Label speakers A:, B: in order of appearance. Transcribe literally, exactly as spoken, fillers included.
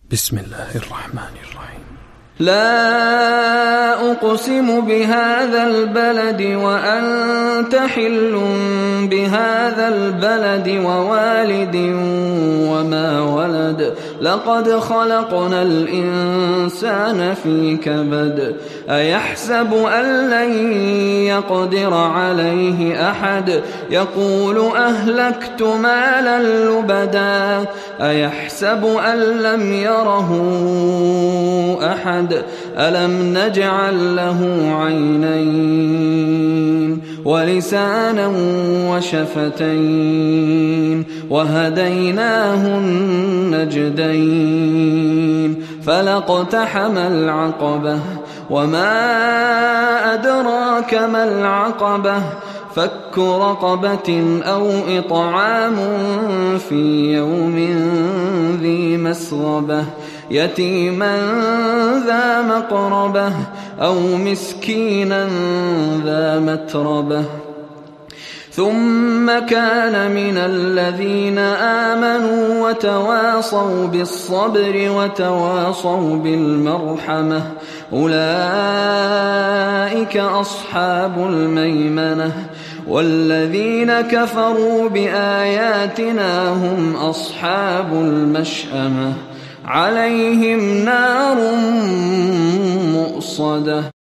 A: بسم الله الرحمن الرحيم.
B: لا أقسم بهذا البلد وأنت حل بهذا البلد ووالد وما ولد لقد خلقنا الإنسان في كبد أيحسب أن لن يقدر عليه أحد يقول أهلكت مالا لبدا أيحسب أن لم يره أحد ألم نجعل له عينين ولسانا وشفتين وهديناه النجدين فلاقتحم العقبة وما أدراك ما العقبة فك رقبة أو إطعام في يوم ذي مسغبة يتيما ذا مقربة أو مسكينا ذا متربة ثم كان من الذين آمنوا وتواصوا بالصبر وتواصوا بالمرحمة أولئك أصحاب الميمنة والذين كفروا بآياتنا هم أصحاب المشأمة عليهم نار مؤصدة.